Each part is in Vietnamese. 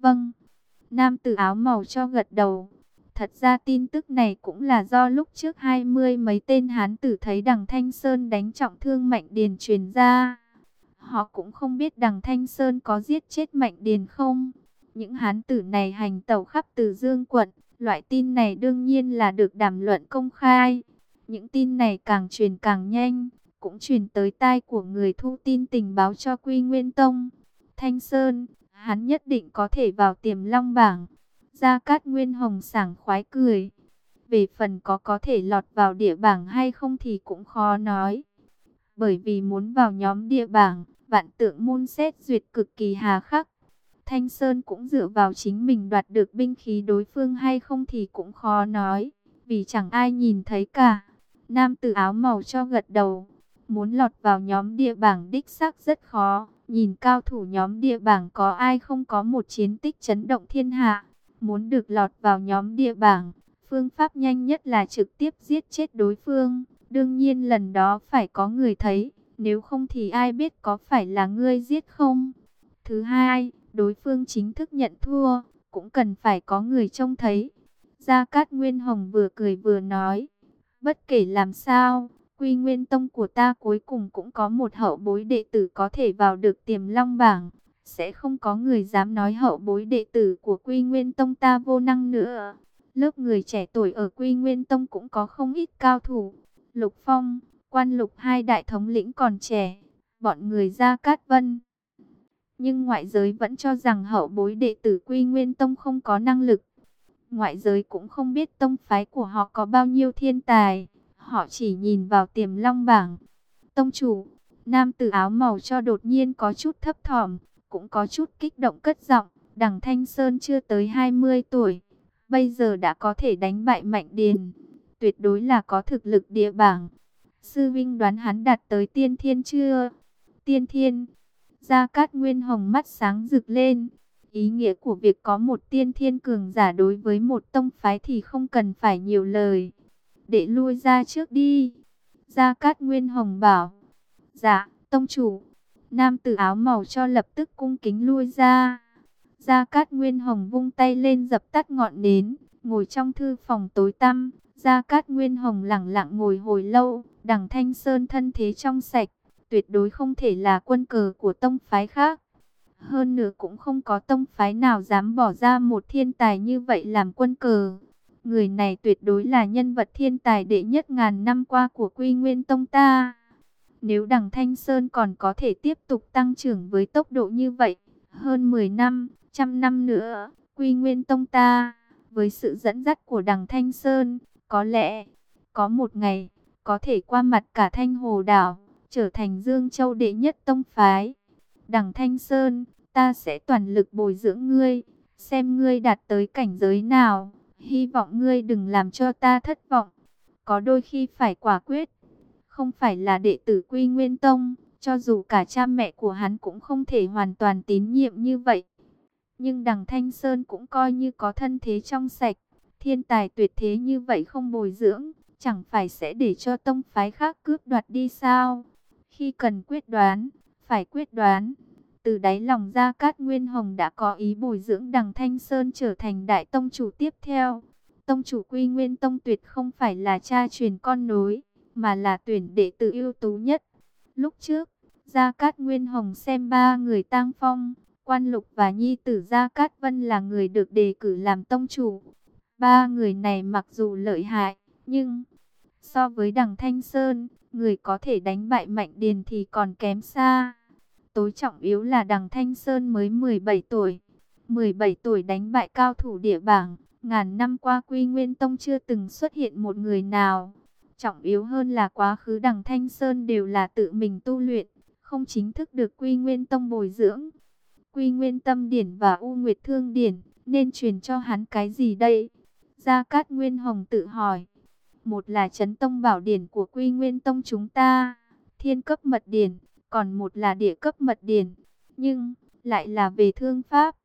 Vâng. Nam tử áo màu cho gật đầu. Thật ra tin tức này cũng là do lúc trước 20 mấy tên hán tử thấy Đằng Thanh Sơn đánh trọng thương Mạnh Điền truyền ra. Họ cũng không biết Đằng Thanh Sơn có giết chết Mạnh Điền không. Những hán tử này hành tẩu khắp Từ Dương quận. Loại tin này đương nhiên là được đàm luận công khai. Những tin này càng truyền càng nhanh, cũng truyền tới tai của người thu tin tình báo cho Quy Nguyên Tông. Thanh Sơn, hắn nhất định có thể vào Tiềm Long bảng. Gia Cát Nguyên Hồng sảng khoái cười. Về phần có thể lọt vào địa bảng hay không thì cũng khó nói. Bởi vì muốn vào nhóm địa bảng, Vạn Tượng môn xét duyệt cực kỳ hà khắc. Thanh Sơn cũng dựa vào chính mình đoạt được binh khí đối phương hay không thì cũng khó nói, vì chẳng ai nhìn thấy cả. Nam tử áo màu cho gật đầu. Muốn lọt vào nhóm địa bảng đích xác rất khó. Nhìn cao thủ nhóm địa bảng có ai không có một chiến tích chấn động thiên hạ. Muốn được lọt vào nhóm địa bảng, phương pháp nhanh nhất là trực tiếp giết chết đối phương. Đương nhiên lần đó phải có người thấy, nếu không thì ai biết có phải là ngươi giết không. Thứ hai, đối phương chính thức nhận thua, cũng cần phải có người trông thấy. Gia Cát Nguyên Hồng vừa cười vừa nói, bất kể làm sao, Quy Nguyên Tông của ta cuối cùng cũng có một hậu bối đệ tử có thể vào được Tiềm Long bảng. Sẽ không có người dám nói hậu bối đệ tử của Quy Nguyên Tông ta vô năng nữa. Lớp người trẻ tuổi ở Quy Nguyên Tông cũng có không ít cao thủ. Lục Phong, Quan Lục hai đại thống lĩnh còn trẻ, bọn người Gia Cát Vân. Nhưng ngoại giới vẫn cho rằng hậu bối đệ tử Quy Nguyên Tông không có năng lực. Ngoại giới cũng không biết tông phái của họ có bao nhiêu thiên tài. Họ chỉ nhìn vào Tiềm Long bảng. Tông chủ, nam tử áo màu cho đột nhiên có chút thấp thỏm, cũng có chút kích động cất giọng. Đằng Thanh Sơn chưa tới 20 tuổi, bây giờ đã có thể đánh bại Mạnh Điền, tuyệt đối là có thực lực địa bảng. Sư vinh đoán hắn đạt tới tiên thiên chưa? Tiên thiên. Gia Cát Nguyên Hồng mắt sáng rực lên. Ý nghĩa của việc có một tiên thiên cường giả đối với một tông phái thì không cần phải nhiều lời. Để lui ra trước đi. Gia Cát Nguyên Hồng bảo. Dạ, tông chủ. Nam tử áo màu cho lập tức cung kính lui ra. Gia Cát Nguyên Hồng vung tay lên dập tắt ngọn nến, ngồi trong thư phòng tối tăm. Gia Cát Nguyên Hồng lặng lặng ngồi hồi lâu. Đằng Thanh Sơn thân thế trong sạch, tuyệt đối không thể là quân cờ của tông phái khác. Hơn nữa cũng không có tông phái nào dám bỏ ra một thiên tài như vậy làm quân cờ. Người này tuyệt đối là nhân vật thiên tài đệ nhất ngàn năm qua của Quy Nguyên Tông ta. Nếu Đằng Thanh Sơn còn có thể tiếp tục tăng trưởng với tốc độ như vậy, hơn 10 năm, trăm năm nữa, Quy Nguyên Tông ta, với sự dẫn dắt của Đằng Thanh Sơn, có lẽ, có một ngày, có thể qua mặt cả Thanh Hồ Đảo, trở thành Dương Châu đệ nhất tông phái. Đằng Thanh Sơn, ta sẽ toàn lực bồi dưỡng ngươi, xem ngươi đạt tới cảnh giới nào, hy vọng ngươi đừng làm cho ta thất vọng. Có đôi khi phải quả quyết, không phải là đệ tử Quy Nguyên Tông, cho dù cả cha mẹ của hắn cũng không thể hoàn toàn tín nhiệm như vậy. Nhưng Đằng Thanh Sơn cũng coi như có thân thế trong sạch, thiên tài tuyệt thế như vậy không bồi dưỡng, chẳng phải sẽ để cho tông phái khác cướp đoạt đi sao? Khi cần quyết đoán, phải quyết đoán. Từ đáy lòng Gia Cát Nguyên Hồng đã có ý bồi dưỡng Đằng Thanh Sơn trở thành đại tông chủ tiếp theo. Tông chủ Quy Nguyên Tông tuyệt không phải là cha truyền con nối, mà là tuyển đệ tử ưu tú nhất. Lúc trước, Gia Cát Nguyên Hồng xem ba người Tang Phong, Quan Lục và nhi tử Gia Cát Vân là người được đề cử làm tông chủ. Ba người này mặc dù lợi hại, nhưng so với Đằng Thanh Sơn, người có thể đánh bại Mạnh Điền thì còn kém xa. Tối trọng yếu là Đằng Thanh Sơn mới 17 tuổi. 17 tuổi đánh bại cao thủ địa bảng, ngàn năm qua Quy Nguyên Tông chưa từng xuất hiện một người nào. Trọng yếu hơn là quá khứ Đằng Thanh Sơn đều là tự mình tu luyện, không chính thức được Quy Nguyên Tông bồi dưỡng. Quy Nguyên Tâm Điển và U Nguyệt Thương Điển nên truyền cho hắn cái gì đây? Gia Cát Nguyên Hồng tự hỏi. Một là Chấn Tông Bảo Điển của Quy Nguyên Tông chúng ta, Thiên Cấp Mật Điển, còn một là Địa Cấp Mật Điển, nhưng lại là về thương pháp.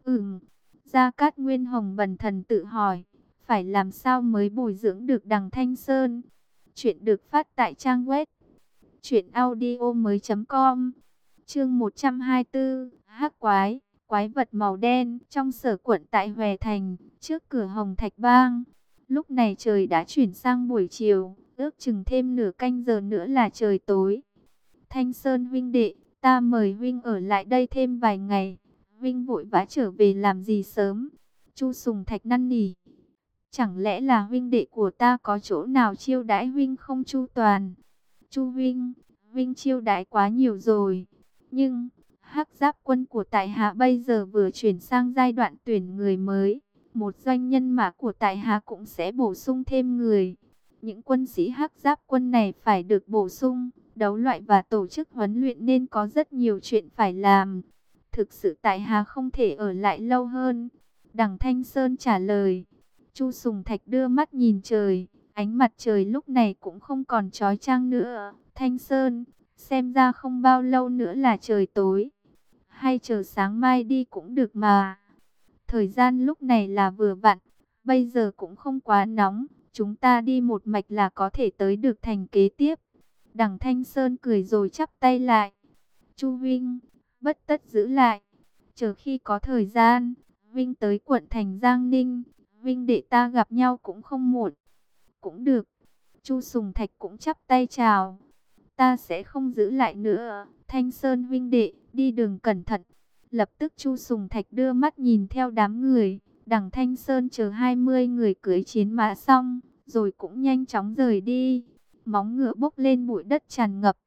Gia Cát Nguyên Hồng bần thần tự hỏi, phải làm sao mới bồi dưỡng được Đằng Thanh Sơn? Chuyện được phát tại trang web truyệnaudiomoi.com. Chương 124, Hắc Quái, quái vật màu đen trong sở quận tại Hoè Thành, trước cửa Hồng Thạch Bang. Lúc này trời đã chuyển sang buổi chiều, ước chừng thêm nửa canh giờ nữa là trời tối. Thanh Sơn huynh đệ, ta mời huynh ở lại đây thêm vài ngày. Huynh vội vã trở về làm gì sớm? Chu Sùng Thạch năn nỉ. Chẳng lẽ là huynh đệ của ta có chỗ nào chiêu đãi huynh không chu toàn? Chu huynh, huynh chiêu đãi quá nhiều rồi. Nhưng Hắc Giáp quân của tại hạ bây giờ vừa chuyển sang giai đoạn tuyển người mới. Một doanh nhân mã của tại hạ cũng sẽ bổ sung thêm người. Những quân sĩ Hắc Giáp quân này phải được bổ sung, đấu loại và tổ chức huấn luyện nên có rất nhiều chuyện phải làm. Thực sự tại hạ không thể ở lại lâu hơn. Đằng Thanh Sơn trả lời. Chu Sùng Thạch đưa mắt nhìn trời, ánh mặt trời lúc này cũng không còn chói chang nữa. Thanh Sơn, xem ra không bao lâu nữa là trời tối. Hay chờ sáng mai đi cũng được mà. Thời gian lúc này là vừa vặn, bây giờ cũng không quá nóng. Chúng ta đi một mạch là có thể tới được thành kế tiếp. Đằng Thanh Sơn cười rồi chắp tay lại. Chu huynh, bất tất giữ lại. Chờ khi có thời gian, huynh tới quận thành Giang Ninh, huynh đệ ta gặp nhau cũng không muộn. Cũng được. Chu Sùng Thạch cũng chắp tay chào. Ta sẽ không giữ lại nữa. Thanh Sơn huynh đệ, đi đường cẩn thận. Lập tức Chu Sùng Thạch đưa mắt nhìn theo đám người. Đằng Thanh Sơn chờ 20 người cưỡi chiến mã xong, rồi cũng nhanh chóng rời đi. Móng ngựa bốc lên bụi đất tràn ngập.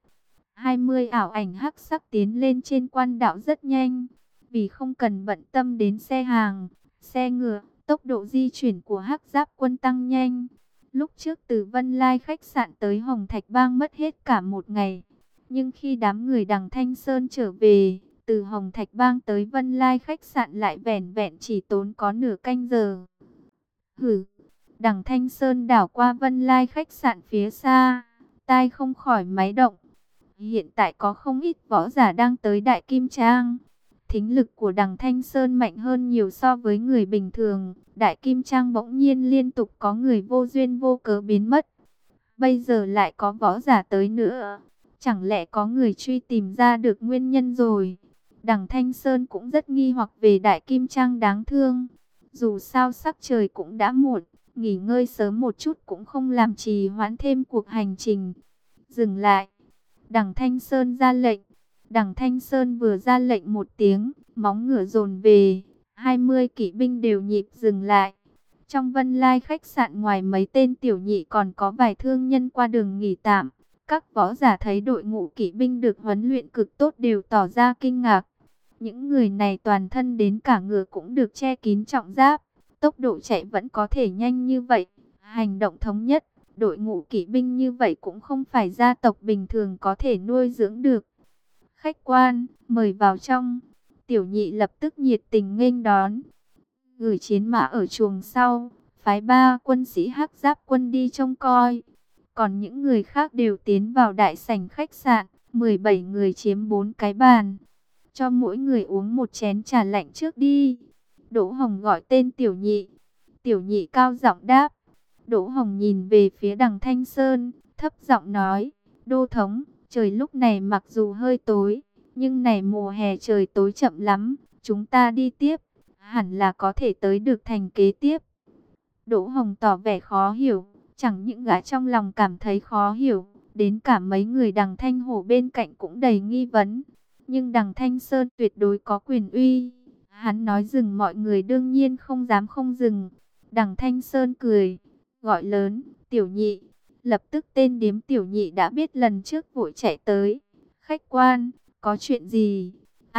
20 ảo ảnh hắc sắc tiến lên trên quan đạo rất nhanh. Vì không cần bận tâm đến xe hàng, xe ngựa, tốc độ di chuyển của Hắc Giáp quân tăng nhanh. Lúc trước từ Vân Lai khách sạn tới Hồng Thạch Bang mất hết cả một ngày. Nhưng khi đám người đằng Thanh Sơn trở về, từ Hồng Thạch Bang tới Vân Lai khách sạn lại vẻn vẹn chỉ tốn có nửa canh giờ. Hử, đằng Thanh Sơn đảo qua Vân Lai khách sạn phía xa, tai không khỏi máy động. Hiện tại có không ít võ giả đang tới Đại Kim Trang. Thính lực của đằng Thanh Sơn mạnh hơn nhiều so với người bình thường. Đại Kim Trang bỗng nhiên liên tục có người vô duyên vô cớ biến mất. Bây giờ lại có võ giả tới nữa. Chẳng lẽ có người truy tìm ra được nguyên nhân rồi? Đằng Thanh Sơn cũng rất nghi hoặc về Đại Kim Trang đáng thương. Dù sao sắc trời cũng đã muộn, nghỉ ngơi sớm một chút cũng không làm trì hoãn thêm cuộc hành trình. Dừng lại. Đằng Thanh Sơn ra lệnh. Đằng Thanh Sơn vừa ra lệnh một tiếng, móng ngựa dồn về, 20 kỵ binh đều nhịp dừng lại. Trong Vân Lai khách sạn ngoài mấy tên tiểu nhị còn có vài thương nhân qua đường nghỉ tạm. Các võ giả thấy đội ngũ kỵ binh được huấn luyện cực tốt đều tỏ ra kinh ngạc. Những người này toàn thân đến cả ngựa cũng được che kín trọng giáp, tốc độ chạy vẫn có thể nhanh như vậy, hành động thống nhất. Đội ngũ kỵ binh như vậy cũng không phải gia tộc bình thường có thể nuôi dưỡng được. Khách quan, mời vào trong. Tiểu nhị lập tức nhiệt tình nghênh đón. Gửi chiến mã ở chuồng sau, phái 3 quân sĩ Hắc Giáp quân đi trông coi. Còn những người khác đều tiến vào đại sảnh khách sạn, 17 người chiếm 4 cái bàn. Cho mỗi người uống một chén trà lạnh trước đi. Đỗ Hồng gọi tên tiểu nhị. Tiểu nhị cao giọng đáp. Đỗ Hồng nhìn về phía đằng Thanh Sơn, thấp giọng nói, đô thống, trời lúc này mặc dù hơi tối, nhưng này mùa hè trời tối chậm lắm, chúng ta đi tiếp, hẳn là có thể tới được thành kế tiếp. Đỗ Hồng tỏ vẻ khó hiểu, chẳng những gã trong lòng cảm thấy khó hiểu, đến cả mấy người đằng Thanh Hổ bên cạnh cũng đầy nghi vấn. Nhưng đằng Thanh Sơn tuyệt đối có quyền uy, hắn nói dừng mọi người đương nhiên không dám không dừng. Đằng Thanh Sơn cười, gọi lớn, tiểu nhị. Lập tức tên điếm tiểu nhị đã biết lần trước vội chạy tới. Khách quan, có chuyện gì?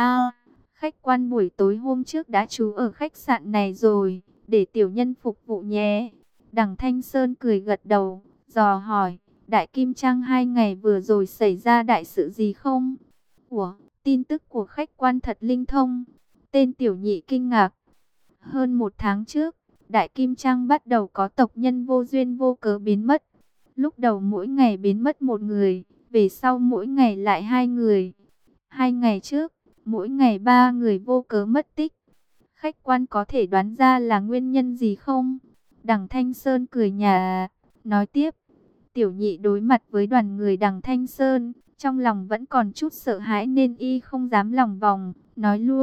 Khách quan buổi tối hôm trước đã trú ở khách sạn này rồi, để tiểu nhân phục vụ nhé. Đằng Thanh Sơn cười gật đầu, dò hỏi, Đại Kim Trang 2 ngày vừa rồi xảy ra đại sự gì không? Ủa, tin tức của khách quan thật linh thông. Tên tiểu nhị kinh ngạc. Hơn 1 tháng trước, Đại Kim Trang bắt đầu có tộc nhân vô duyên vô cớ biến mất. Lúc đầu mỗi ngày biến mất 1 người, về sau mỗi ngày lại 2 người. 2 ngày trước, mỗi ngày 3 người vô cớ mất tích. Khách quan có thể đoán ra là nguyên nhân gì không? Đằng Thanh Sơn cười nhạt, nói tiếp. Tiểu nhị đối mặt với đoàn người đằng Thanh Sơn, trong lòng vẫn còn chút sợ hãi nên y không dám lòng vòng, nói luôn.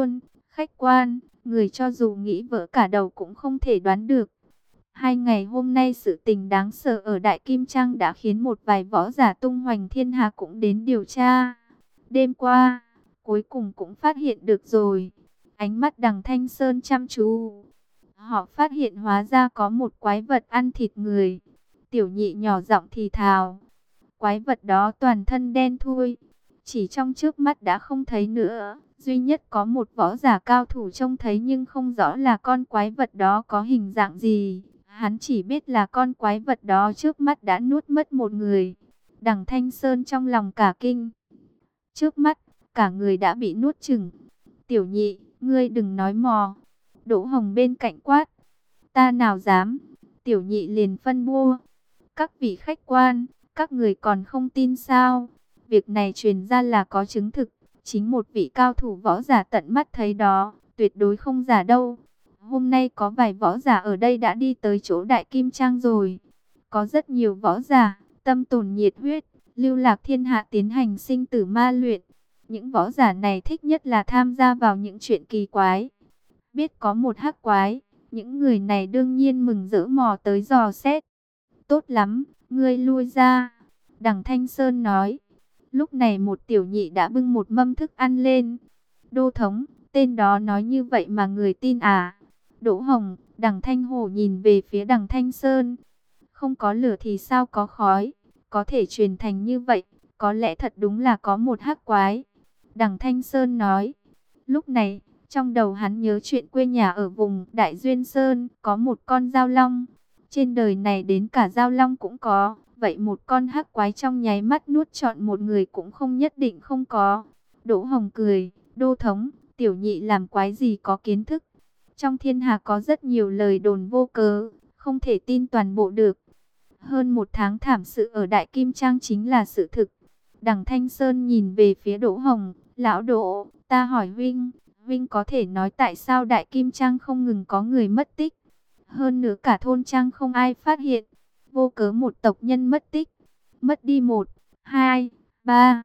Khách quan, người cho dù nghĩ vỡ cả đầu cũng không thể đoán được. 2 ngày hôm nay sự tình đáng sợ ở Đại Kim Trang đã khiến một vài võ giả tung hoành thiên hạ cũng đến điều tra. Đêm qua, cuối cùng cũng phát hiện được rồi. Ánh mắt Đằng Thanh Sơn chăm chú. Họ phát hiện hóa ra có một quái vật ăn thịt người. Tiểu Nhị nhỏ giọng thì thào. Quái vật đó toàn thân đen thui, chỉ trong trước mắt đã không thấy nữa. Duy nhất có một võ giả cao thủ trông thấy nhưng không rõ là con quái vật đó có hình dạng gì. Hắn chỉ biết là con quái vật đó trước mắt đã nuốt mất một người. Đằng Thanh Sơn trong lòng cả kinh. Trước mắt, cả người đã bị nuốt chửng. Tiểu Nhị, ngươi đừng nói mò. Đỗ Hồng bên cạnh quát. Ta nào dám. Tiểu Nhị liền phân bua. Các vị khách quan, các người còn không tin sao? Việc này truyền ra là có chứng thực. Chính một vị cao thủ võ giả tận mắt thấy đó, tuyệt đối không giả đâu. Hôm nay có vài võ giả ở đây đã đi tới chỗ Đại Kim Trang rồi. Có rất nhiều võ giả, tâm tồn nhiệt huyết, lưu lạc thiên hạ tiến hành sinh tử ma luyện. Những võ giả này thích nhất là tham gia vào những chuyện kỳ quái. Biết có một hắc quái, những người này đương nhiên mừng rỡ mò tới dò xét. Tốt lắm, ngươi lui ra. Đằng Thanh Sơn nói. Lúc này một tiểu nhị đã bưng một mâm thức ăn lên. Đô thống, tên đó nói như vậy mà người tin à? Đỗ Hồng, Đằng Thanh Hổ nhìn về phía Đằng Thanh Sơn. Không có lửa thì sao có khói? Có thể truyền thành như vậy, có lẽ thật đúng là có một hắc quái. Đằng Thanh Sơn nói. Lúc này, trong đầu hắn nhớ chuyện quê nhà ở vùng Đại Duyên Sơn, có một con dao long. Trên đời này đến cả dao long cũng có. Vậy một con hắc quái trong nháy mắt nuốt trọn một người cũng không nhất định không có. Đỗ Hồng cười, đô thống, tiểu nhị làm quái gì có kiến thức. Trong thiên hạ có rất nhiều lời đồn vô cớ, không thể tin toàn bộ được. Hơn 1 tháng thảm sự ở Đại Kim Trang chính là sự thực. Đằng Thanh Sơn nhìn về phía Đỗ Hồng, lão Đỗ, ta hỏi huynh, huynh có thể nói tại sao Đại Kim Trang không ngừng có người mất tích. Hơn nữa cả thôn trang không ai phát hiện. Vô cớ một tộc nhân mất tích, mất đi 1, 2, 3.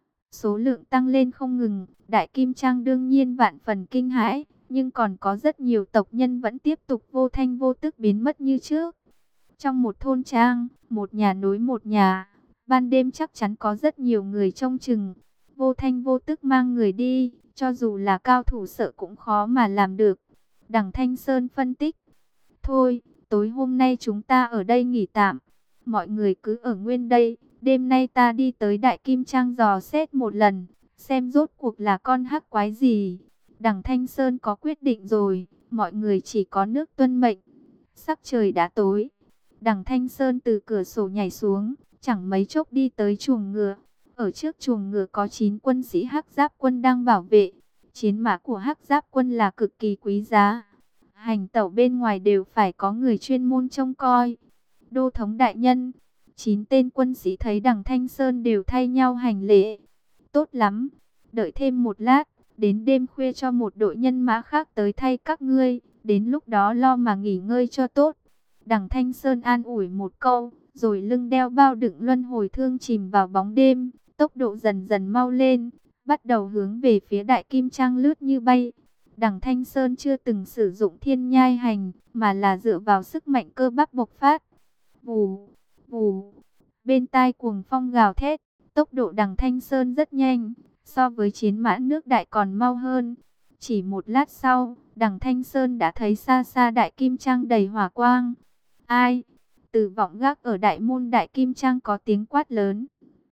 Số lượng tăng lên không ngừng, Đại Kim Trang đương nhiên vạn phần kinh hãi, nhưng còn có rất nhiều tộc nhân vẫn tiếp tục vô thanh vô tức biến mất như trước. Trong một thôn trang, một nhà nối một nhà, ban đêm chắc chắn có rất nhiều người trông chừng, vô thanh vô tức mang người đi, cho dù là cao thủ sợ cũng khó mà làm được. Đằng Thanh Sơn phân tích, thôi, tối hôm nay chúng ta ở đây nghỉ tạm. Mọi người cứ ở nguyên đây. Đêm nay ta đi tới Đại Kim Trang dò xét một lần. Xem rốt cuộc là con hắc quái gì. Đằng Thanh Sơn có quyết định rồi. Mọi người chỉ có nước tuân mệnh. Sắc trời đã tối. Đằng Thanh Sơn từ cửa sổ nhảy xuống. Chẳng mấy chốc đi tới chuồng ngựa. Ở trước chuồng ngựa có 9 quân sĩ hắc giáp quân đang bảo vệ. Chiến mã của hắc giáp quân là cực kỳ quý giá. Hành tẩu bên ngoài đều phải có người chuyên môn trông coi. Đô thống đại nhân, 9 tên quân sĩ thấy Đằng Thanh Sơn đều thay nhau hành lễ. Tốt lắm, đợi thêm một lát, đến đêm khuya cho một đội nhân mã khác tới thay các ngươi, đến lúc đó lo mà nghỉ ngơi cho tốt. Đằng Thanh Sơn an ủi một câu, rồi lưng đeo bao đựng luân hồi thương chìm vào bóng đêm, tốc độ dần dần mau lên, bắt đầu hướng về phía Đại Kim Trang lướt như bay. Đằng Thanh Sơn chưa từng sử dụng thiên nhai hành, mà là dựa vào sức mạnh cơ bắp bộc phát. Vù, vù, bên tai cuồng phong gào thét, tốc độ Đằng Thanh Sơn rất nhanh, so với chiến mã nước Đại còn mau hơn. Chỉ một lát sau, Đằng Thanh Sơn đã thấy xa xa Đại Kim Trang đầy hỏa quang. Ai? Từ vọng gác ở đại môn Đại Kim Trang có tiếng quát lớn.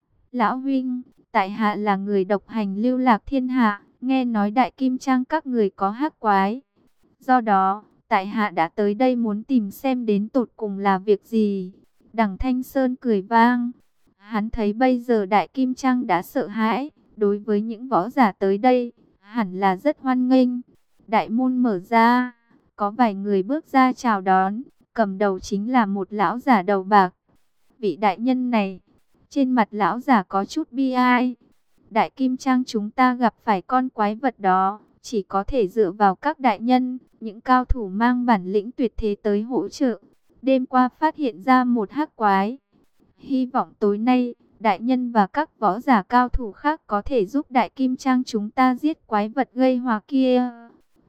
Lão huynh, tại hạ là người độc hành lưu lạc thiên hạ. Nghe nói Đại Kim Trang các người có hắc quái. Do đó, tại hạ đã tới đây muốn tìm xem đến tột cùng là việc gì. Đằng Thanh Sơn cười vang. Hắn thấy bây giờ Đại Kim Trang đã sợ hãi. Đối với những võ giả tới đây, hẳn là rất hoan nghênh. Đại môn mở ra, có vài người bước ra chào đón. Cầm đầu chính là một lão giả đầu bạc. Vị đại nhân này, trên mặt lão giả có chút bi ai. Đại Kim Trang chúng ta gặp phải con quái vật đó, chỉ có thể dựa vào các đại nhân, những cao thủ mang bản lĩnh tuyệt thế tới hỗ trợ. Đêm qua phát hiện ra một hắc quái. Hy vọng tối nay, đại nhân và các võ giả cao thủ khác có thể giúp Đại Kim Trang chúng ta giết quái vật gây họa kia.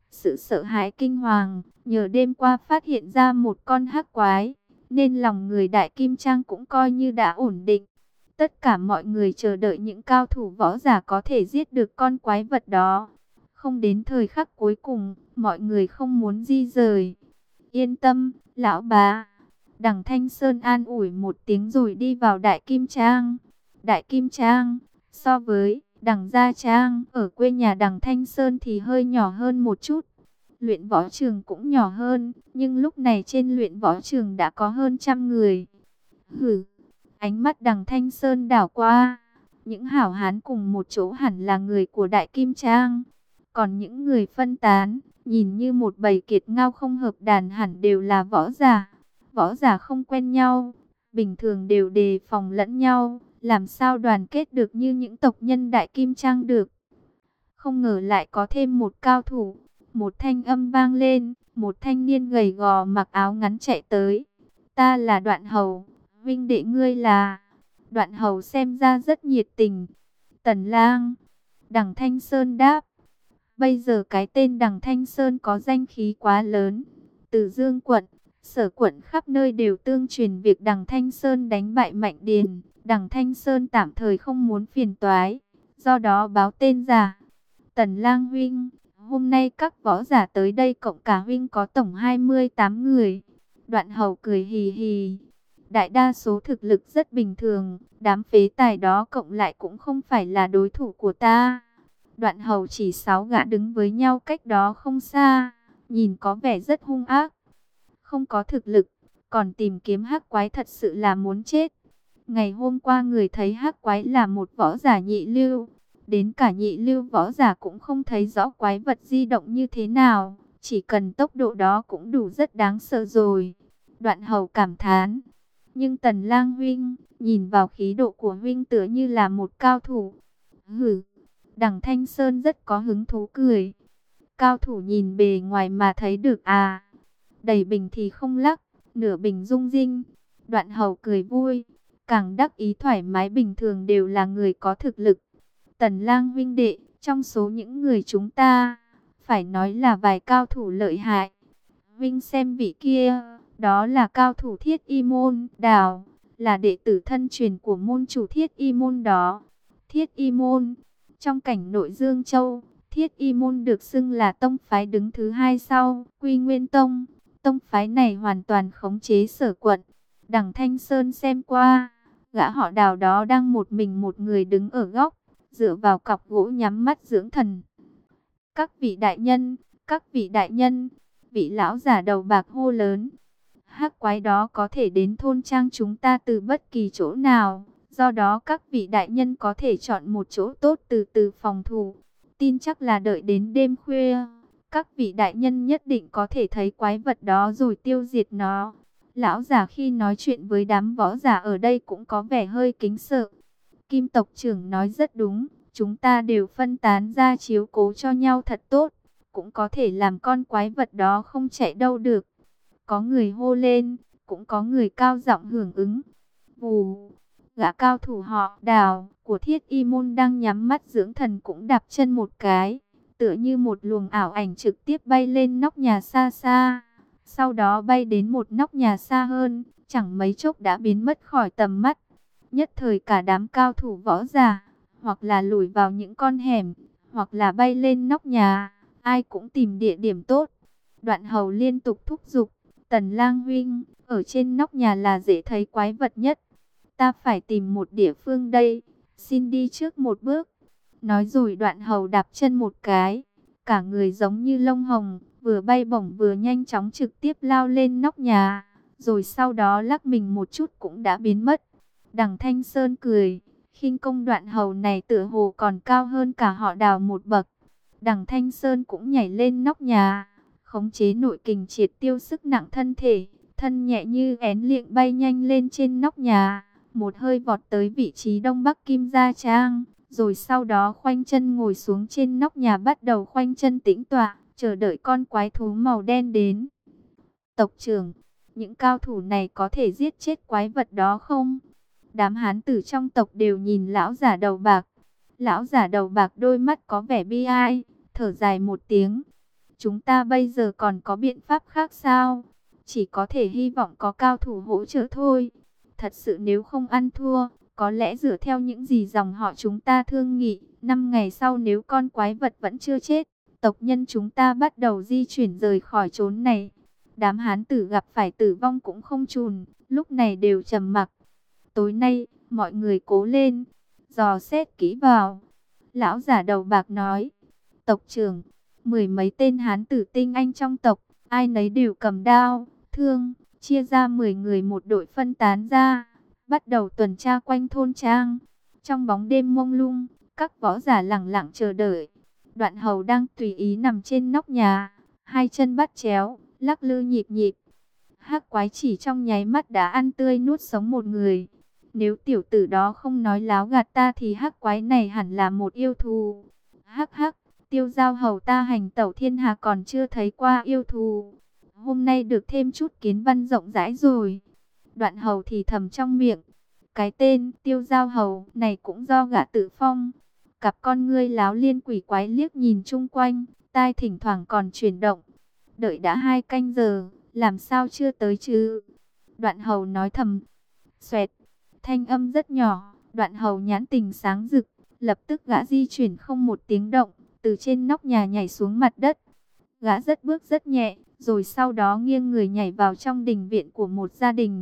Sự sợ hãi kinh hoàng, nhờ đêm qua phát hiện ra một con hắc quái, nên lòng người Đại Kim Trang cũng coi như đã ổn định. Tất cả mọi người chờ đợi những cao thủ võ giả có thể giết được con quái vật đó. Không đến thời khắc cuối cùng, mọi người không muốn di rời. Yên tâm, lão bá. Đằng Thanh Sơn an ủi một tiếng rồi đi vào Đại Kim Trang. Đại Kim Trang, so với Đằng Gia Trang ở quê nhà Đằng Thanh Sơn thì hơi nhỏ hơn một chút. Luyện võ trường cũng nhỏ hơn, nhưng lúc này trên luyện võ trường đã có hơn 100 người. Hử, ánh mắt Đằng Thanh Sơn đảo qua. Những hảo hán cùng một chỗ hẳn là người của Đại Kim Trang. Còn những người phân tán, nhìn như một bầy kiệt ngao không hợp đàn hẳn đều là võ giả. Võ giả không quen nhau, bình thường đều đề phòng lẫn nhau, làm sao đoàn kết được như những tộc nhân Đại Kim Trang được. Không ngờ lại có thêm một cao thủ. Một thanh âm vang lên, một thanh niên gầy gò mặc áo ngắn chạy tới. Ta là Đoạn Hầu, huynh đệ ngươi là... Đoạn Hầu xem ra rất nhiệt tình. Tần Lang. Đằng Thanh Sơn đáp. Bây giờ cái tên Đằng Thanh Sơn có danh khí quá lớn. Từ Dương quận, Sở quận khắp nơi đều tương truyền việc Đằng Thanh Sơn đánh bại Mạnh Điền. Đằng Thanh Sơn tạm thời không muốn phiền toái, do đó báo tên giả. Tần Lang huynh, hôm nay các võ giả tới đây cộng cả huynh có tổng 28 người. Đoạn Hầu cười hì hì. Đại đa số thực lực rất bình thường, đám phế tài đó cộng lại cũng không phải là đối thủ của ta. Đoạn Hầu chỉ 6 gã đứng với nhau cách đó không xa, nhìn có vẻ rất hung ác. Không có thực lực, còn tìm kiếm hắc quái thật sự là muốn chết. Ngày hôm qua người thấy hắc quái là một võ giả nhị lưu. Đến cả nhị lưu võ giả cũng không thấy rõ quái vật di động như thế nào. Chỉ cần tốc độ đó cũng đủ rất đáng sợ rồi. Đoạn Hầu cảm thán. Nhưng Tần Lang huynh, nhìn vào khí độ của huynh tựa như là một cao thủ. Hử, Đằng Thanh Sơn rất có hứng thú cười. Cao thủ nhìn bề ngoài mà thấy được à. Đầy bình thì không lắc, nửa bình rung rinh. Đoạn Hầu cười vui. Càng đắc ý thoải mái bình thường đều là người có thực lực. Tần Lang huynh đệ, trong số những người chúng ta, phải nói là vài cao thủ lợi hại. Huynh xem vị kia, đó là cao thủ Thiết Y môn, Đào, là đệ tử thân truyền của môn chủ Thiết Y môn đó. Thiết Y môn, trong cảnh nội Dương Châu, Thiết Y môn được xưng là tông phái đứng thứ hai sau Quy Nguyên Tông. Tông phái này hoàn toàn khống chế Sở quận. Đằng Thanh Sơn xem qua, gã họ Đào đó đang một mình một người đứng ở góc, dựa vào cọc gỗ nhắm mắt dưỡng thần. Các vị đại nhân, vị lão giả đầu bạc hô lớn. Hắc quái đó có thể đến thôn trang chúng ta từ bất kỳ chỗ nào, do đó các vị đại nhân có thể chọn một chỗ tốt từ từ phòng thủ. Tin chắc là đợi đến đêm khuya, các vị đại nhân nhất định có thể thấy quái vật đó rồi tiêu diệt nó. Lão giả khi nói chuyện với đám võ giả ở đây cũng có vẻ hơi kính sợ. Kim tộc trưởng nói rất đúng, chúng ta đều phân tán ra chiếu cố cho nhau thật tốt, cũng có thể làm con quái vật đó không chạy đâu được. Có người hô lên, cũng có người cao giọng hưởng ứng. Vù, gã cao thủ họ Đào của Thiết Y môn đang nhắm mắt dưỡng thần cũng đạp chân một cái, tựa như một luồng ảo ảnh trực tiếp bay lên nóc nhà xa xa. Sau đó bay đến một nóc nhà xa hơn, chẳng mấy chốc đã biến mất khỏi tầm mắt. Nhất thời cả đám cao thủ võ giả, hoặc là lùi vào những con hẻm, hoặc là bay lên nóc nhà, ai cũng tìm địa điểm tốt. Đoạn Hầu liên tục thúc giục, Tần Lang huynh, ở trên nóc nhà là dễ thấy quái vật nhất. Ta phải tìm một địa phương đây, xin đi trước một bước. Nói rồi Đoạn Hầu đạp chân một cái, cả người giống như lông hồng, vừa bay bổng vừa nhanh chóng trực tiếp lao lên nóc nhà, rồi sau đó lắc mình một chút cũng đã biến mất. Đằng Thanh Sơn cười, khinh công Đoạn Hầu này tựa hồ còn cao hơn cả họ Đào một bậc. Đằng Thanh Sơn cũng nhảy lên nóc nhà, khống chế nội kình triệt tiêu sức nặng thân thể, thân nhẹ như én liệng bay nhanh lên trên nóc nhà, một hơi vọt tới vị trí Đông Bắc Kim Gia Trang, rồi sau đó khoanh chân ngồi xuống trên nóc nhà bắt đầu khoanh chân tĩnh tọa, chờ đợi con quái thú màu đen đến. Tộc trưởng, những cao thủ này có thể giết chết quái vật đó không? Đám hán tử trong tộc đều nhìn lão giả đầu bạc. Lão giả đầu bạc đôi mắt có vẻ bi ai, thở dài một tiếng. Chúng ta bây giờ còn có biện pháp khác sao? Chỉ có thể hy vọng có cao thủ hỗ trợ thôi. Thật sự nếu không ăn thua, có lẽ dựa theo những gì dòng họ chúng ta thương nghị, 5 ngày sau nếu con quái vật vẫn chưa chết, tộc nhân chúng ta bắt đầu di chuyển rời khỏi chốn này. Đám hán tử gặp phải tử vong cũng không chùn, lúc này đều trầm mặc. Tối nay, mọi người cố lên, dò xét kỹ vào. Lão giả đầu bạc nói, tộc trưởng, 10 mấy tên hán tử tinh anh trong tộc, ai nấy đều cầm đao, thương, chia ra 10 người một đội phân tán ra, bắt đầu tuần tra quanh thôn trang. Trong bóng đêm mông lung, các võ giả lẳng lặng chờ đợi. Đoạn Hầu đang tùy ý nằm trên nóc nhà, hai chân bắt chéo, lắc lư nhịp nhịp. Hắc quái chỉ trong nháy mắt đã ăn tươi nuốt sống một người. Nếu tiểu tử đó không nói láo gạt ta thì hắc quái này hẳn là một yêu thù. Hắc hắc, Tiêu Giao Hầu ta hành tẩu thiên hà còn chưa thấy qua yêu thù. Hôm nay được thêm chút kiến văn rộng rãi rồi. Đoạn Hầu thì thầm trong miệng. Cái tên Tiêu Giao Hầu này cũng do gã tự phong. Cặp con ngươi láo liên quỷ quái liếc nhìn chung quanh, tai thỉnh thoảng còn chuyển động. Đợi đã 2 canh giờ, làm sao chưa tới chứ? Đoạn Hầu nói thầm. Xoẹt, thanh âm rất nhỏ, Đoạn Hầu nhãn tình sáng rực, lập tức gã di chuyển không một tiếng động, từ trên nóc nhà nhảy xuống mặt đất. Gã rất bước rất nhẹ, rồi sau đó nghiêng người nhảy vào trong đình viện của một gia đình.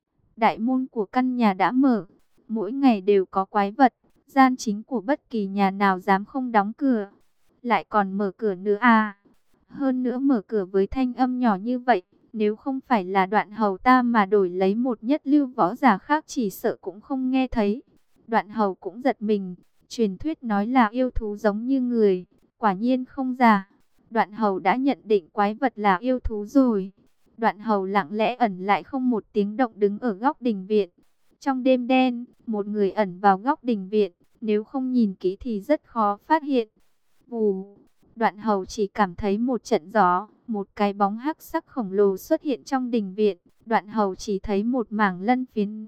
Đại môn của căn nhà đã mở, mỗi ngày đều có quái vật, gian chính của bất kỳ nhà nào dám không đóng cửa. Lại còn mở cửa nữa à? Hơn nữa mở cửa với thanh âm nhỏ như vậy, nếu không phải là Đoạn Hầu ta mà đổi lấy một nhất lưu võ giả khác chỉ sợ cũng không nghe thấy. Đoạn Hầu cũng giật mình, truyền thuyết nói là yêu thú giống như người, quả nhiên không giả. Đoạn Hầu đã nhận định quái vật là yêu thú rồi. Đoạn Hầu lặng lẽ ẩn lại không một tiếng động đứng ở góc đình viện. Trong đêm đen, một người ẩn vào góc đình viện, nếu không nhìn kỹ thì rất khó phát hiện. Vù, Đoạn Hầu chỉ cảm thấy một trận gió, một cái bóng hắc sắc khổng lồ xuất hiện trong đình viện. Đoạn Hầu chỉ thấy một mảng lân phiến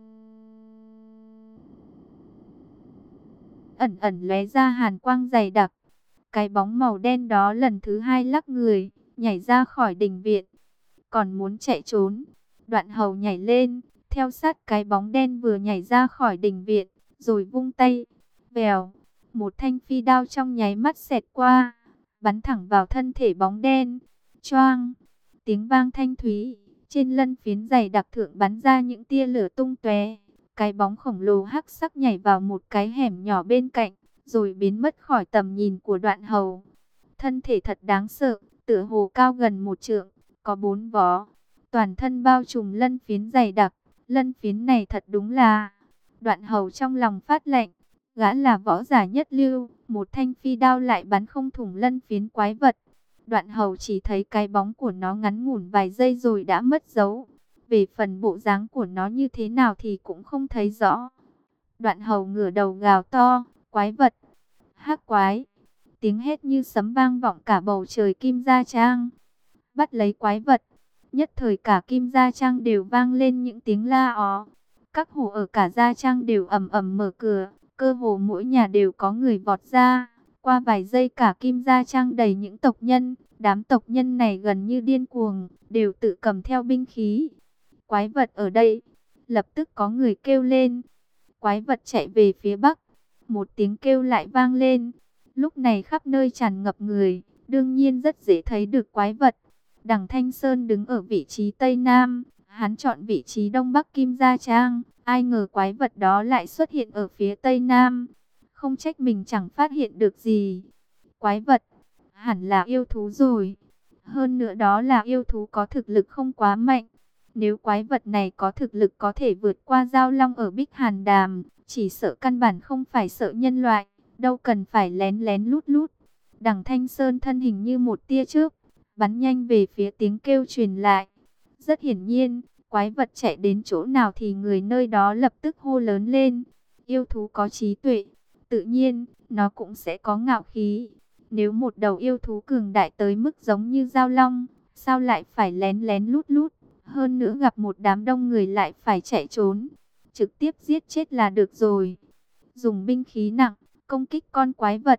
ẩn ẩn lóe ra hàn quang dày đặc. Cái bóng màu đen đó lần thứ 2 lắc người, nhảy ra khỏi đình viện. Còn muốn chạy trốn, Đoạn Hầu nhảy lên, theo sát cái bóng đen vừa nhảy ra khỏi đình viện, rồi vung tay. Vèo, một thanh phi đao trong nháy mắt xẹt qua, bắn thẳng vào thân thể bóng đen. Choang, tiếng vang thanh thúy, trên lân phiến dày đặc thượng bắn ra những tia lửa tung tóe. Cái bóng khổng lồ hắc sắc nhảy vào một cái hẻm nhỏ bên cạnh, rồi biến mất khỏi tầm nhìn của Đoạn Hầu. Thân thể thật đáng sợ, tựa hồ cao gần 1 trượng, có 4 vó, toàn thân bao trùm lân phiến dày đặc. Lân phiến này thật đúng là... Đoạn Hầu trong lòng phát lạnh, gã là võ giả nhất lưu, một thanh phi đao lại bắn không thủng lân phiến quái vật. Đoạn Hầu chỉ thấy cái bóng của nó ngắn ngủn vài giây rồi đã mất dấu. Về phần bộ dáng của nó như thế nào thì cũng không thấy rõ. Đoạn Hầu ngửa đầu gào to, quái vật, hắc quái. Tiếng hét như sấm vang vọng cả bầu trời Kim Gia Trang. Bắt lấy quái vật. Nhất thời cả Kim Gia Trang đều vang lên những tiếng la ó. Các hộ ở cả Gia Trang đều ầm ầm mở cửa, cơ hồ mỗi nhà đều có người vọt ra. Qua vài giây cả Kim Gia Trang đầy những tộc nhân. Đám tộc nhân này gần như điên cuồng, đều tự cầm theo binh khí. Quái vật ở đây. Lập tức có người kêu lên. Quái vật chạy về phía bắc. Một tiếng kêu lại vang lên. Lúc này khắp nơi tràn ngập người, đương nhiên rất dễ thấy được quái vật. Đằng Thanh Sơn đứng ở vị trí Tây Nam, hắn chọn vị trí Đông Bắc Kim Gia Trang. Ai ngờ quái vật đó lại xuất hiện ở phía Tây Nam. Không trách mình chẳng phát hiện được gì. Quái vật, hẳn là yêu thú rồi. Hơn nữa đó là yêu thú có thực lực không quá mạnh. Nếu quái vật này có thực lực có thể vượt qua Giao Long ở Bích Hàn Đàm, chỉ sợ căn bản không phải sợ nhân loại, đâu cần phải lén lén lút lút. Đằng Thanh Sơn thân hình như một tia chớp, bắn nhanh về phía tiếng kêu truyền lại. Rất hiển nhiên, quái vật chạy đến chỗ nào thì người nơi đó lập tức hô lớn lên. Yêu thú có trí tuệ, tự nhiên, nó cũng sẽ có ngạo khí. Nếu một đầu yêu thú cường đại tới mức giống như Giao Long, sao lại phải lén lén lút lút? Hơn nữa gặp một đám đông người lại phải chạy trốn. Trực tiếp giết chết là được rồi. Dùng binh khí nặng, công kích con quái vật.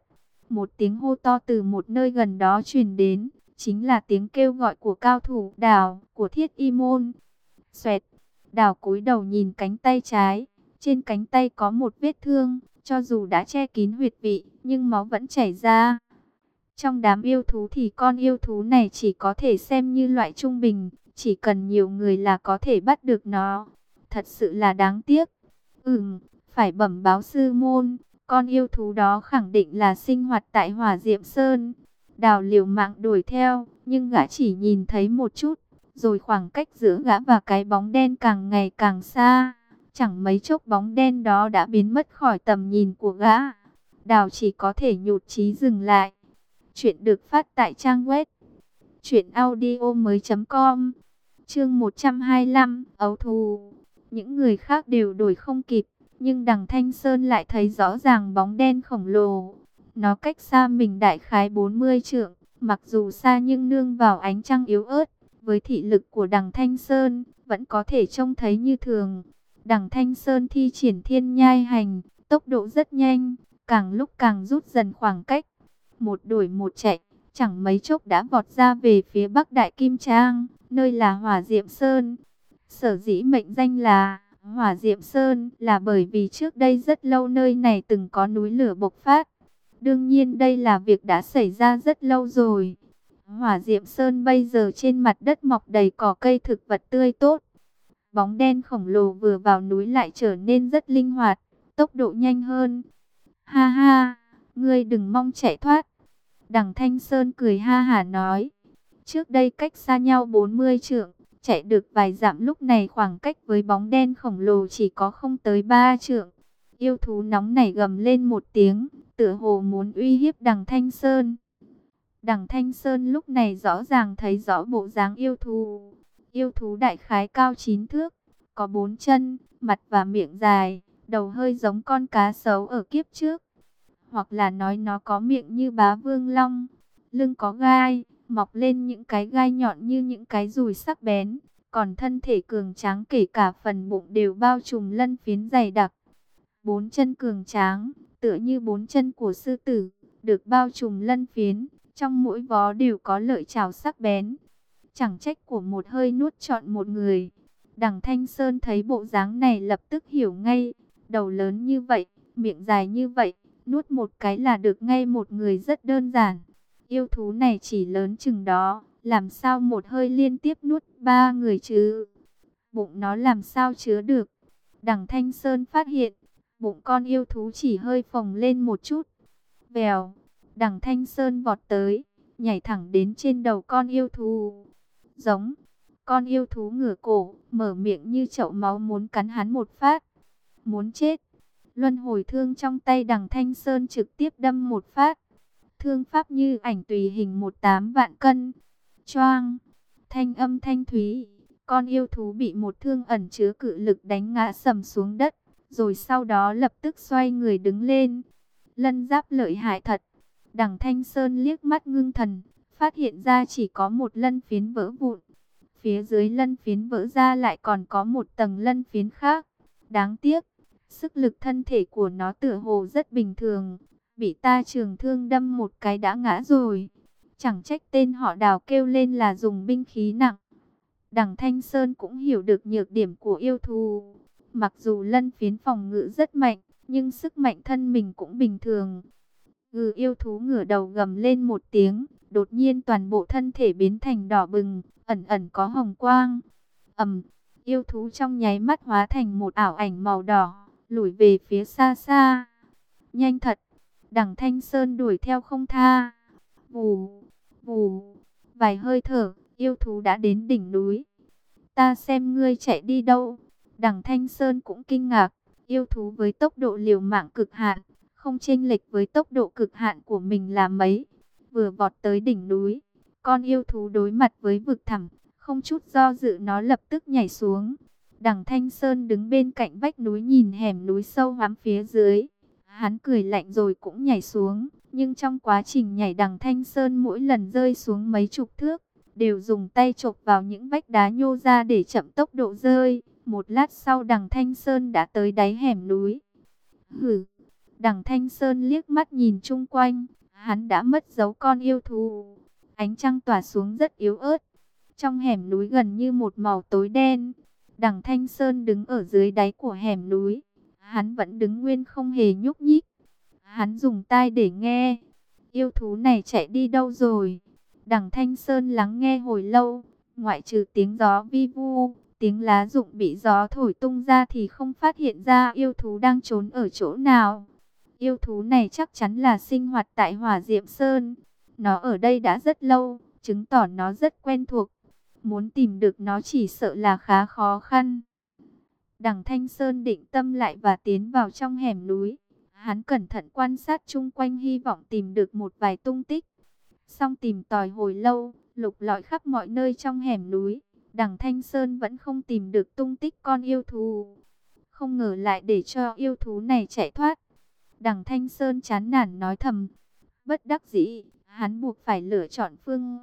Một tiếng hô to từ một nơi gần đó truyền đến, chính là tiếng kêu gọi của cao thủ Đào, của Thiết Y Môn. Xoẹt, Đào cúi đầu nhìn cánh tay trái, trên cánh tay có một vết thương, cho dù đã che kín huyệt vị, nhưng máu vẫn chảy ra. Trong đám yêu thú thì con yêu thú này chỉ có thể xem như loại trung bình, chỉ cần nhiều người là có thể bắt được nó. Thật sự là đáng tiếc. Phải bẩm báo sư môn, con yêu thú đó khẳng định là sinh hoạt tại Hỏa Diệm Sơn. Đào liều mạng đuổi theo, nhưng gã chỉ nhìn thấy một chút, rồi khoảng cách giữa gã và cái bóng đen càng ngày càng xa. Chẳng mấy chốc bóng đen đó đã biến mất khỏi tầm nhìn của gã. Đào chỉ có thể nhụt chí dừng lại. Chuyện được phát tại trang web truyệnaudiomoi.com. Chương 125, ấu thú. Những người khác đều đuổi không kịp, nhưng Đằng Thanh Sơn lại thấy rõ ràng bóng đen khổng lồ. Nó cách xa mình đại khái 40 trượng, mặc dù xa nhưng nương vào ánh trăng yếu ớt, với thị lực của Đằng Thanh Sơn, vẫn có thể trông thấy như thường. Đằng Thanh Sơn thi triển thiên nhai hành, tốc độ rất nhanh, càng lúc càng rút dần khoảng cách. Một đuổi một chạy, chẳng mấy chốc đã vọt ra về phía Bắc Đại Kim Trang, nơi là Hỏa Diệm Sơn. Sở dĩ mệnh danh là Hỏa Diệm Sơn là bởi vì trước đây rất lâu nơi này từng có núi lửa bộc phát. Đương nhiên đây là việc đã xảy ra rất lâu rồi. Hỏa Diệm Sơn bây giờ trên mặt đất mọc đầy cỏ cây thực vật tươi tốt. Bóng đen khổng lồ vừa vào núi lại trở nên rất linh hoạt, tốc độ nhanh hơn. Ha ha, ngươi đừng mong chạy thoát. Đằng Thanh Sơn cười ha hả nói. Trước đây cách xa nhau 40 trượng, chạy được vài dặm, lúc này khoảng cách với bóng đen khổng lồ chỉ có không tới 3 trượng. Yêu thú nóng nảy gầm lên một tiếng, tựa hồ muốn uy hiếp Đằng Thanh Sơn. Đằng Thanh Sơn lúc này rõ ràng thấy rõ bộ dáng yêu thú. Yêu thú đại khái cao 9 thước, có 4 chân, mặt và miệng dài, đầu hơi giống con cá sấu ở kiếp trước. Hoặc là nói nó có miệng như bá vương long, lưng có gai, mọc lên những cái gai nhọn như những cái dùi sắc bén. Còn thân thể cường tráng, kể cả phần bụng đều bao trùm lân phiến dày đặc. 4 chân cường tráng, tựa như 4 chân của sư tử, được bao trùm lân phiến, trong mỗi vó đều có lợi chảo sắc bén. Chẳng trách của một hơi nuốt trọn một người. Đằng Thanh Sơn thấy bộ dáng này lập tức hiểu ngay, đầu lớn như vậy, miệng dài như vậy, nuốt một cái là được ngay một người rất đơn giản. Yêu thú này chỉ lớn chừng đó, làm sao một hơi liên tiếp nuốt 3 người chứ? Bụng nó làm sao chứa được? Đằng Thanh Sơn phát hiện, bụng con yêu thú chỉ hơi phồng lên một chút. Vèo, Đằng Thanh Sơn vọt tới, nhảy thẳng đến trên đầu con yêu thú. Giống, con yêu thú ngửa cổ, mở miệng như chậu máu muốn cắn hắn một phát. Muốn chết. Luân hồi thương trong tay Đằng Thanh Sơn trực tiếp đâm một phát. Thương pháp như ảnh tùy hình 18 vạn cân. Choang, thanh âm thanh thúy. Con yêu thú bị một thương ẩn chứa cự lực đánh ngã sầm xuống đất, rồi sau đó lập tức xoay người đứng lên. Lân giáp lợi hại thật. Đằng Thanh Sơn liếc mắt ngưng thần, phát hiện ra chỉ có một lân phiến vỡ vụn. Phía dưới lân phiến vỡ ra lại còn có một tầng lân phiến khác. Đáng tiếc, sức lực thân thể của nó tựa hồ rất bình thường, bị ta trường thương đâm một cái đã ngã rồi. Chẳng trách tên họ Đào kêu lên là dùng binh khí nặng. Đằng Thanh Sơn cũng hiểu được nhược điểm của yêu thú. Mặc dù lân phiến phòng ngự rất mạnh, nhưng sức mạnh thân mình cũng bình thường. Yêu thú ngửa đầu gầm lên một tiếng, đột nhiên toàn bộ thân thể biến thành đỏ bừng, ẩn ẩn có hồng quang. Yêu thú trong nháy mắt hóa thành một ảo ảnh màu đỏ, lùi về phía xa xa. Nhanh thật, Đằng Thanh Sơn đuổi theo không tha. Vù, vù, vài hơi thở, yêu thú đã đến đỉnh núi. Ta xem ngươi chạy đi đâu? Đằng Thanh Sơn cũng kinh ngạc, yêu thú với tốc độ liều mạng cực hạn, không chênh lệch với tốc độ cực hạn của mình là mấy. Vừa vọt tới đỉnh núi, con yêu thú đối mặt với vực thẳm, không chút do dự nó lập tức nhảy xuống. Đằng Thanh Sơn đứng bên cạnh vách núi nhìn hẻm núi sâu hoắm phía dưới. Hắn cười lạnh rồi cũng nhảy xuống, nhưng trong quá trình nhảy Đằng Thanh Sơn mỗi lần rơi xuống mấy chục thước, đều dùng tay chộp vào những vách đá nhô ra để chậm tốc độ rơi. Một lát sau Đằng Thanh Sơn đã tới đáy hẻm núi. Hử! Đằng Thanh Sơn liếc mắt nhìn chung quanh, Hắn đã mất dấu con yêu thú. Ánh trăng tỏa xuống rất yếu ớt. Trong hẻm núi gần như một màu tối đen. Đằng Thanh Sơn đứng ở dưới đáy của hẻm núi. Hắn vẫn đứng nguyên không hề nhúc nhích. Hắn dùng tai để nghe. Yêu thú này chạy đi đâu rồi? Đằng Thanh Sơn lắng nghe hồi lâu. Ngoại trừ tiếng gió vi vu, tiếng lá rụng bị gió thổi tung ra thì không phát hiện ra yêu thú đang trốn ở chỗ nào. Yêu thú này chắc chắn là sinh hoạt tại Hỏa Diệm Sơn. Nó ở đây đã rất lâu, chứng tỏ nó rất quen thuộc. Muốn tìm được nó chỉ sợ là khá khó khăn. Đằng Thanh Sơn định tâm lại và tiến vào trong hẻm núi. Hắn cẩn thận quan sát chung quanh hy vọng tìm được một vài tung tích. Song tìm tòi hồi lâu, lục lọi khắp mọi nơi trong hẻm núi. Đằng Thanh Sơn vẫn không tìm được tung tích con yêu thú. Không ngờ lại để cho yêu thú này chạy thoát. Đằng Thanh Sơn chán nản nói thầm. Bất đắc dĩ, hắn buộc phải lựa chọn phương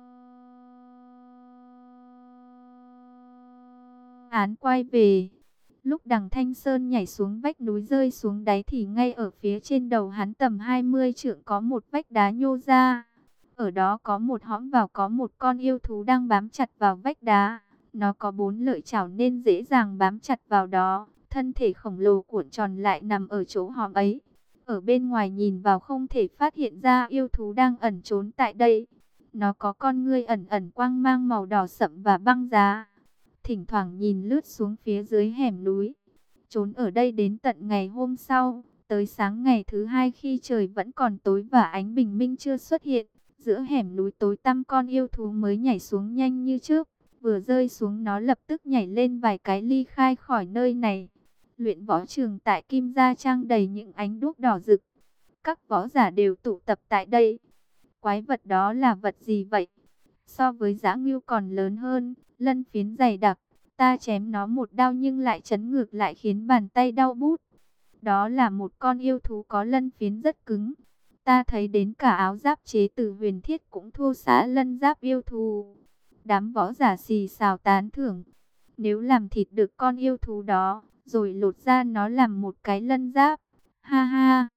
án quay về. Lúc đằng Thanh Sơn nhảy xuống vách núi rơi xuống đáy thì ngay ở phía trên đầu hắn tầm 20 trượng có một vách đá nhô ra. Ở đó có một hõm vào có một con yêu thú đang bám chặt vào vách đá. Nó có 4 lợi chảo nên dễ dàng bám chặt vào đó. Thân thể khổng lồ cuộn tròn lại nằm ở chỗ hõm ấy. Ở bên ngoài nhìn vào không thể phát hiện ra yêu thú đang ẩn trốn tại đây. Nó có con ngươi ẩn ẩn quang mang màu đỏ sậm và băng giá. Thỉnh thoảng nhìn lướt xuống phía dưới hẻm núi. Trốn ở đây đến tận ngày hôm sau. Tới sáng ngày thứ hai khi trời vẫn còn tối và ánh bình minh chưa xuất hiện. Giữa hẻm núi tối tăm con yêu thú mới nhảy xuống nhanh như trước. Vừa rơi xuống nó lập tức nhảy lên vài cái ly khai khỏi nơi này. Luyện võ trường tại Kim Gia Trang đầy những ánh đuốc đỏ rực. Các võ giả đều tụ tập tại đây. Quái vật đó là vật gì vậy? So với dã ngưu còn lớn hơn, lân phiến dày đặc. Ta chém nó một đao nhưng lại chấn ngược lại khiến bàn tay đau bút. Đó là một con yêu thú có lân phiến rất cứng. Ta thấy đến cả áo giáp chế từ huyền thiết cũng thua xa lân giáp yêu thú. Đám võ giả xì xào tán thưởng. Nếu làm thịt được con yêu thú đó, rồi lột ra nó làm một cái lân giáp. Ha ha,